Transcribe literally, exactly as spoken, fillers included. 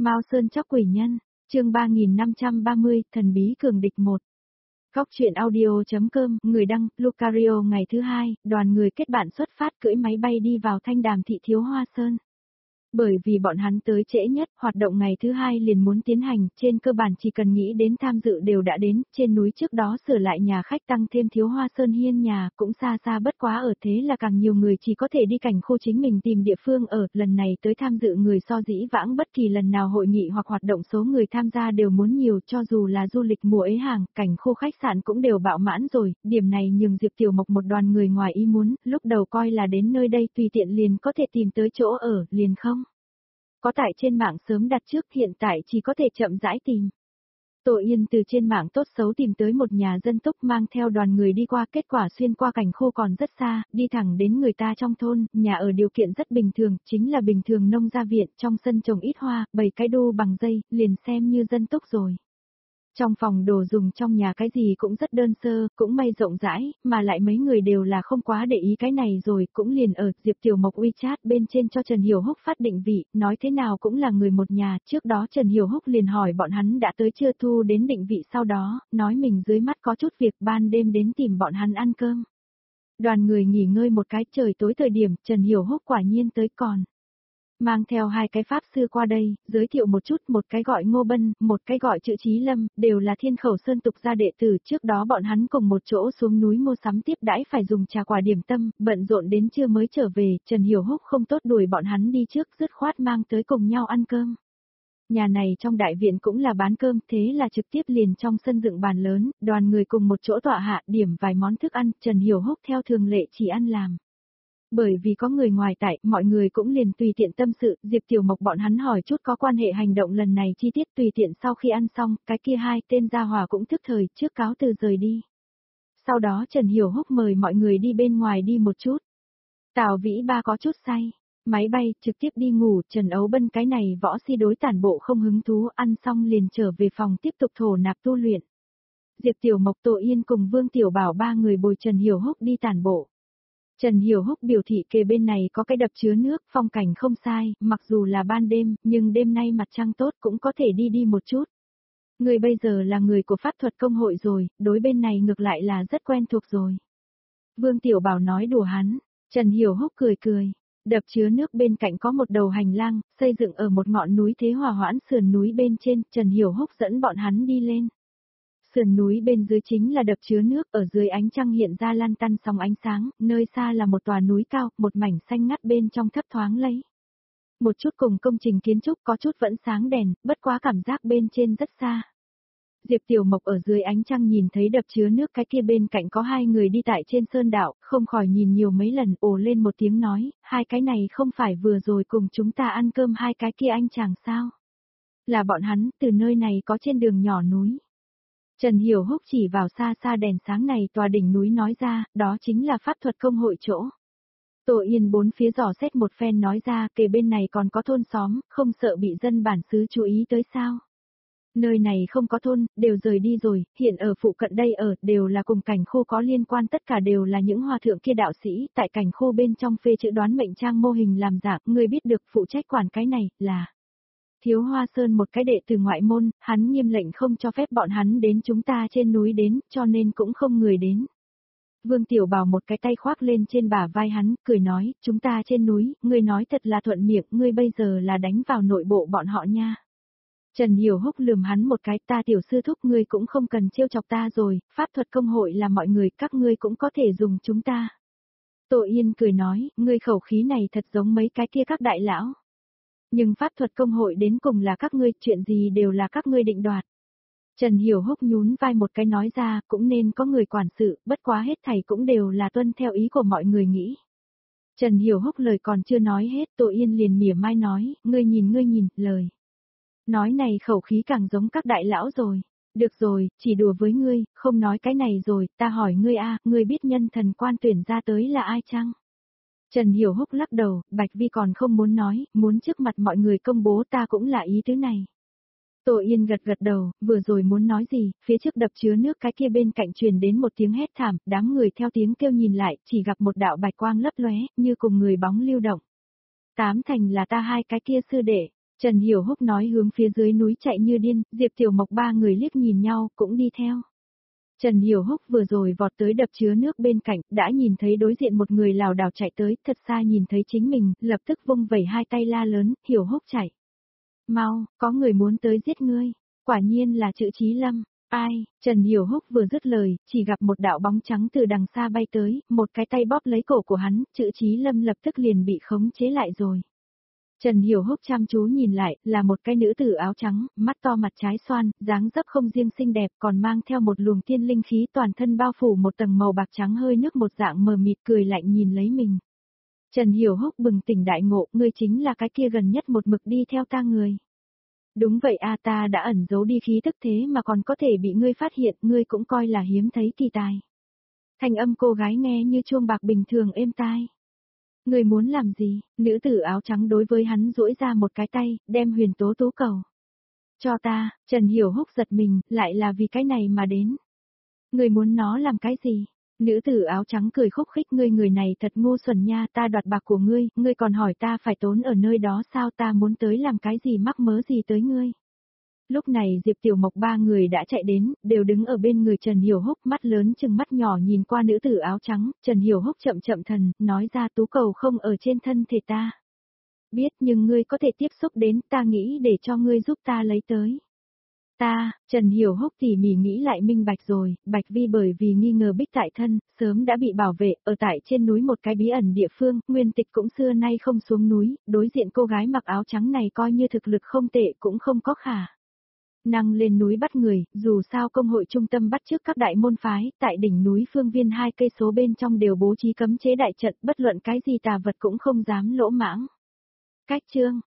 Mao Sơn Chóc Quỷ Nhân, chương ba nghìn năm trăm ba mươi, thần bí cường địch một. Góc truyện audio.com, người đăng, Lucario. Ngày thứ hai, đoàn người kết bạn xuất phát cưỡi máy bay đi vào Thanh Đàm Thị Thiếu Hoa Sơn. Bởi vì bọn hắn tới trễ nhất, hoạt động ngày thứ hai liền muốn tiến hành, trên cơ bản chỉ cần nghĩ đến tham dự đều đã đến, trên núi trước đó sửa lại nhà khách tăng thêm Thiếu Hoa Sơn hiên nhà, cũng xa xa bất quá ở thế là càng nhiều người chỉ có thể đi cảnh khu chính mình tìm địa phương ở, lần này tới tham dự người so dĩ vãng bất kỳ lần nào hội nghị hoặc hoạt động số người tham gia đều muốn nhiều, cho dù là du lịch mùa ấy hàng, cảnh khu khách sạn cũng đều bạo mãn rồi, điểm này nhường Diệp Tiểu Mộc một đoàn người ngoài ý muốn, lúc đầu coi là đến nơi đây tùy tiện liền có thể tìm tới chỗ ở, liền không. Có tại trên mạng sớm đặt trước, hiện tại chỉ có thể chậm rãi tìm. Tổ Yên từ trên mạng tốt xấu tìm tới một nhà dân túc mang theo đoàn người đi qua, kết quả xuyên qua cảnh khu còn rất xa, đi thẳng đến người ta trong thôn, nhà ở điều kiện rất bình thường, chính là bình thường nông gia viện, trong sân trồng ít hoa, bày cái đu bằng dây, liền xem như dân túc rồi. Trong phòng đồ dùng trong nhà cái gì cũng rất đơn sơ, cũng may rộng rãi, mà lại mấy người đều là không quá để ý cái này rồi, cũng liền ở Diệp Tiểu Mộc WeChat bên trên cho Trần Hiểu Húc phát định vị, nói thế nào cũng là người một nhà, trước đó Trần Hiểu Húc liền hỏi bọn hắn đã tới chưa, thu đến định vị sau đó, nói mình dưới mắt có chút việc, ban đêm đến tìm bọn hắn ăn cơm. Đoàn người nghỉ ngơi một cái, trời tối thời điểm, Trần Hiểu Húc quả nhiên tới còn. Mang theo hai cái pháp sư qua đây, giới thiệu một chút, một cái gọi Ngô Bân, một cái gọi Chữ Chí Lâm, đều là Thiên Khẩu Sơn tục gia đệ tử, trước đó bọn hắn cùng một chỗ xuống núi mua sắm tiếp đãi phải dùng trà quả điểm tâm, bận rộn đến trưa mới trở về, Trần Hiểu Húc không tốt đuổi bọn hắn đi trước, dứt khoát mang tới cùng nhau ăn cơm. Nhà này trong đại viện cũng là bán cơm, thế là trực tiếp liền trong sân dựng bàn lớn, đoàn người cùng một chỗ tọa hạ, điểm vài món thức ăn, Trần Hiểu Húc theo thường lệ chỉ ăn làm. Bởi vì có người ngoài tại, mọi người cũng liền tùy tiện tâm sự, Diệp Tiểu Mộc bọn hắn hỏi chút có quan hệ hành động lần này chi tiết, tùy tiện sau khi ăn xong, cái kia hai tên gia hỏa cũng thức thời, trước cáo từ rời đi. Sau đó Trần Hiểu Húc mời mọi người đi bên ngoài đi một chút. Tào Vĩ Ba có chút say, máy bay, trực tiếp đi ngủ, Trần Ấu Bân cái này võ si đối tản bộ không hứng thú, ăn xong liền trở về phòng tiếp tục thổ nạp tu luyện. Diệp Tiểu Mộc, Tổ Yên cùng Vương Tiểu Bảo ba người bồi Trần Hiểu Húc đi tản bộ. Trần Hiểu Húc biểu thị kề bên này có cái đập chứa nước, phong cảnh không sai, mặc dù là ban đêm, nhưng đêm nay mặt trăng tốt cũng có thể đi đi một chút. Người bây giờ là người của pháp thuật công hội rồi, đối bên này ngược lại là rất quen thuộc rồi. Vương Tiểu Bảo nói đùa hắn, Trần Hiểu Húc cười cười. Đập chứa nước bên cạnh có một đầu hành lang, xây dựng ở một ngọn núi thế hòa hoãn sườn núi bên trên, Trần Hiểu Húc dẫn bọn hắn đi lên. Sườn núi bên dưới chính là đập chứa nước, ở dưới ánh trăng hiện ra lan tăn sóng ánh sáng, nơi xa là một tòa núi cao, một mảnh xanh ngắt bên trong thấp thoáng lấy. Một chút cùng công trình kiến trúc có chút vẫn sáng đèn, bất quá cảm giác bên trên rất xa. Diệp Tiểu Mộc ở dưới ánh trăng nhìn thấy đập chứa nước cái kia bên cạnh có hai người đi tại trên sơn đạo, không khỏi nhìn nhiều mấy lần, ồ lên một tiếng nói, hai cái này không phải vừa rồi cùng chúng ta ăn cơm hai cái kia anh chàng sao? Là bọn hắn, từ nơi này có trên đường nhỏ núi. Trần Hiểu Húc chỉ vào xa xa đèn sáng này tòa đỉnh núi nói ra, đó chính là pháp thuật công hội chỗ. Tổ Yên bốn phía dò xét một phen nói ra, kề bên này còn có thôn xóm, không sợ bị dân bản xứ chú ý tới sao. Nơi này không có thôn, đều rời đi rồi, hiện ở phụ cận đây ở, đều là cùng cảnh khu có liên quan, tất cả đều là những hòa thượng kia đạo sĩ, tại cảnh khu bên trong phê chữ đoán mệnh trang mô hình làm giả, người biết được phụ trách quản cái này, là... Thiếu Hoa Sơn một cái đệ từ ngoại môn, hắn nghiêm lệnh không cho phép bọn hắn đến chúng ta trên núi đến, cho nên cũng không người đến. Vương Tiểu Bảo một cái tay khoác lên trên bả vai hắn, cười nói, chúng ta trên núi, ngươi nói thật là thuận miệng, ngươi bây giờ là đánh vào nội bộ bọn họ nha. Trần Hiểu Húc lườm hắn một cái, ta tiểu sư thúc ngươi cũng không cần trêu chọc ta rồi, pháp thuật công hội là mọi người, các ngươi cũng có thể dùng chúng ta. Tổ Yên cười nói, ngươi khẩu khí này thật giống mấy cái kia các đại lão. Nhưng pháp thuật công hội đến cùng là các ngươi, chuyện gì đều là các ngươi định đoạt. Trần Hiểu Húc nhún vai một cái nói ra, cũng nên có người quản sự, bất quá hết thảy cũng đều là tuân theo ý của mọi người nghĩ. Trần Hiểu Húc lời còn chưa nói hết, Tổ Yên liền mỉa mai nói, ngươi nhìn ngươi nhìn, lời. Nói này khẩu khí càng giống các đại lão rồi. Được rồi, chỉ đùa với ngươi, không nói cái này rồi, ta hỏi ngươi a, ngươi biết nhân thần quan tuyển ra tới là ai chăng? Trần Hiểu Húc lắc đầu, Bạch Vi còn không muốn nói, muốn trước mặt mọi người công bố ta cũng là ý tứ này. Tổ Yên gật gật đầu, vừa rồi muốn nói gì, phía trước đập chứa nước cái kia bên cạnh truyền đến một tiếng hét thảm, đám người theo tiếng kêu nhìn lại, chỉ gặp một đạo bạch quang lấp lóe, như cùng người bóng lưu động. Tám thành là ta hai cái kia sư đệ, Trần Hiểu Húc nói hướng phía dưới núi chạy như điên, Diệp Tiểu Mộc ba người liếc nhìn nhau, cũng đi theo. Trần Hiểu Húc vừa rồi vọt tới đập chứa nước bên cạnh, đã nhìn thấy đối diện một người lảo đảo chạy tới, thật xa nhìn thấy chính mình, lập tức vung vẩy hai tay la lớn, Hiểu Húc chạy. Mau, có người muốn tới giết ngươi. Quả nhiên là chữ Chí Lâm. Ai? Trần Hiểu Húc vừa dứt lời, chỉ gặp một đạo bóng trắng từ đằng xa bay tới, một cái tay bóp lấy cổ của hắn, chữ Chí Lâm lập tức liền bị khống chế lại rồi. Trần Hiểu Húc chăm chú nhìn lại, là một cái nữ tử áo trắng, mắt to mặt trái xoan, dáng dấp không riêng xinh đẹp còn mang theo một luồng tiên linh khí toàn thân bao phủ một tầng màu bạc trắng hơi nước một dạng mờ mịt cười lạnh nhìn lấy mình. Trần Hiểu Húc bừng tỉnh đại ngộ, ngươi chính là cái kia gần nhất một mực đi theo ta người. Đúng vậy a, ta đã ẩn giấu đi khí tức thế mà còn có thể bị ngươi phát hiện, ngươi cũng coi là hiếm thấy kỳ tài. Thanh âm cô gái nghe như chuông bạc bình thường êm tai. Ngươi muốn làm gì? Nữ tử áo trắng đối với hắn duỗi ra một cái tay, đem huyền tố tú cầu. Cho ta. Trần Hiểu Húc giật mình, lại là vì cái này mà đến. Ngươi muốn nó làm cái gì? Nữ tử áo trắng cười khúc khích, ngươi người này thật ngu xuẩn nha, ta đoạt bạc của ngươi, ngươi còn hỏi ta phải tốn ở nơi đó sao, ta muốn tới làm cái gì mắc mớ gì tới ngươi. Lúc này Diệp Tiểu Mộc ba người đã chạy đến, đều đứng ở bên người Trần Hiểu Húc, mắt lớn chừng mắt nhỏ nhìn qua nữ tử áo trắng, Trần Hiểu Húc chậm chậm thần, nói ra tú cầu không ở trên thân thể ta. Biết nhưng ngươi có thể tiếp xúc đến, ta nghĩ để cho ngươi giúp ta lấy tới. Ta, Trần Hiểu Húc tỉ mỉ nghĩ lại minh bạch rồi, Bạch Vi bởi vì nghi ngờ Bích tại thân, sớm đã bị bảo vệ, ở tại trên núi một cái bí ẩn địa phương, Nguyên Tịch cũng xưa nay không xuống núi, đối diện cô gái mặc áo trắng này coi như thực lực không tệ cũng không có khả năng lên núi bắt người, dù sao công hội trung tâm bắt trước các đại môn phái, tại đỉnh núi phương viên hai cây số bên trong đều bố trí cấm chế đại trận, bất luận cái gì tà vật cũng không dám lỗ mãng. Cách chương